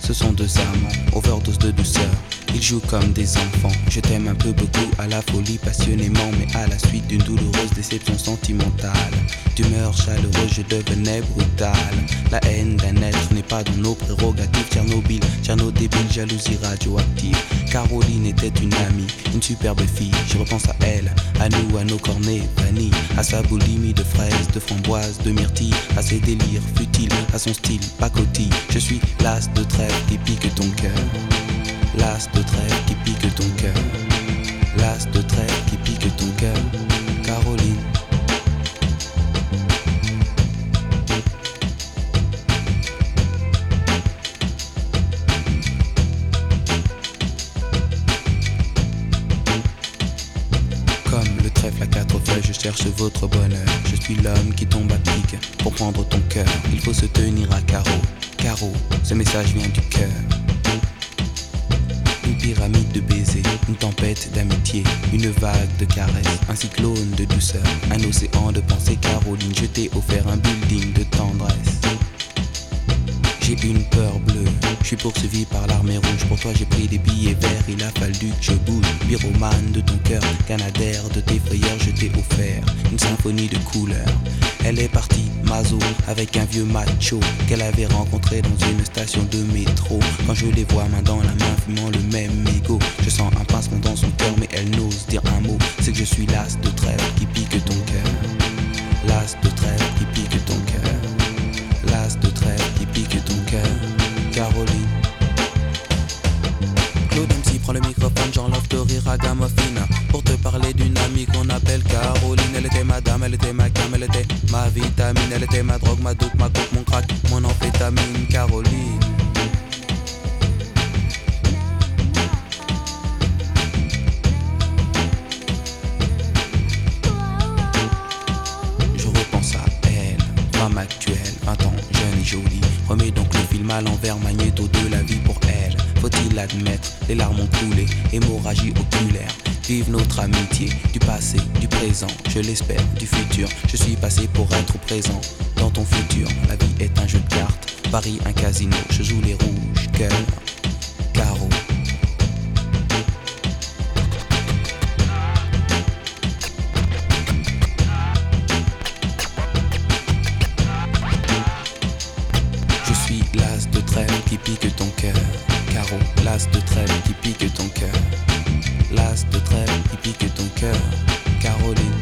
ce sont deux amants, overdose de douceur. Ils jouent comme des enfants. Je t'aime un peu beaucoup, à la folie passionnément, mais à la suite d'une douloureuse déception sentimentale. D'humeur chaleureuse, je devenais brutale. La haine d'un être n'est pas dans nos prérogatives. Tchernobyl, Tcherno débile, jalousie radioactive. Caroline était une amie, une superbe fille. Je repense à elle, à nous, à nos cornets vanille, à sa boulimie de fraises, de framboises, de myrtilles, à ses délires futiles, à son style pacotille. Je suis l'as de trêve qui pique ton cœur. L'as de trêve qui pique ton cœur. L'as de trêve qui pique ton cœur. Caroline. Comme le trèfle à quatre feuilles, je cherche votre bonheur. Je suis l'homme qui tombe à pic pour prendre ton cœur. Il faut se tenir à carreau. Carreau, ce message vient du cœur. Une pyramide de baisers, une tempête d'amitié, une vague de caresses, un cyclone de douceur, un océan de pensées. Caroline, je t'ai offert un building de tendresse. J'ai une peur bleue, je suis poursuivi par l'armée rouge. Pour toi j'ai pris des billets verts, il a fallu que je bouge. Pyromane de ton cœur, canadair de tes frayeurs. Je t'ai offert une symphonie de couleurs. Elle est partie, Mazo, avec un vieux macho qu'elle avait rencontré dans une station de métro. Quand je les vois main dans la main, fumant le même mégot, je sens un pincement dans son cœur, mais elle n'ose dire un mot. C'est que je suis l'as de trêve qui pique ton cœur. L'as de trêve qui pique ton cœur. L'as de trêve qui pique ton cœur. Caroline. Claude MC prend le microphone, j'enlève de rire à Gamophine pour te parler d'une amie qu'on appelle Caroline. Elle était ma dame, elle était ma cam, elle était ma vitamine. Elle était ma drogue, ma dope, ma coke, mon crack, mon amphétamine. Caroline. Je repense à elle, femme actuelle, 20 ans, jeune et jolie. Remets donc le film à l'envers, magnéto de la vie pour elle. Faut-il l'admettre, les larmes ont coulé, hémorragie oculaire. Vive notre amitié, du passé, du présent, je l'espère, du futur. Je suis passé pour être présent dans ton futur. La vie est un jeu de cartes, Paris un casino. Je joue les rouges, cœur, carreau. Je suis l'as de trêve qui pique ton cœur. Carreau, l'as de trêve qui pique ton cœur. L'as de trêve qui pique ton cœur. Caroline.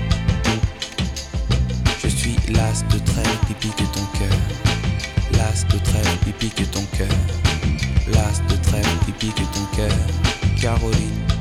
Je suis l'as de trêve qui pique ton cœur. L'as de trêve qui pique ton cœur. L'as de trêve qui pique ton cœur. Caroline.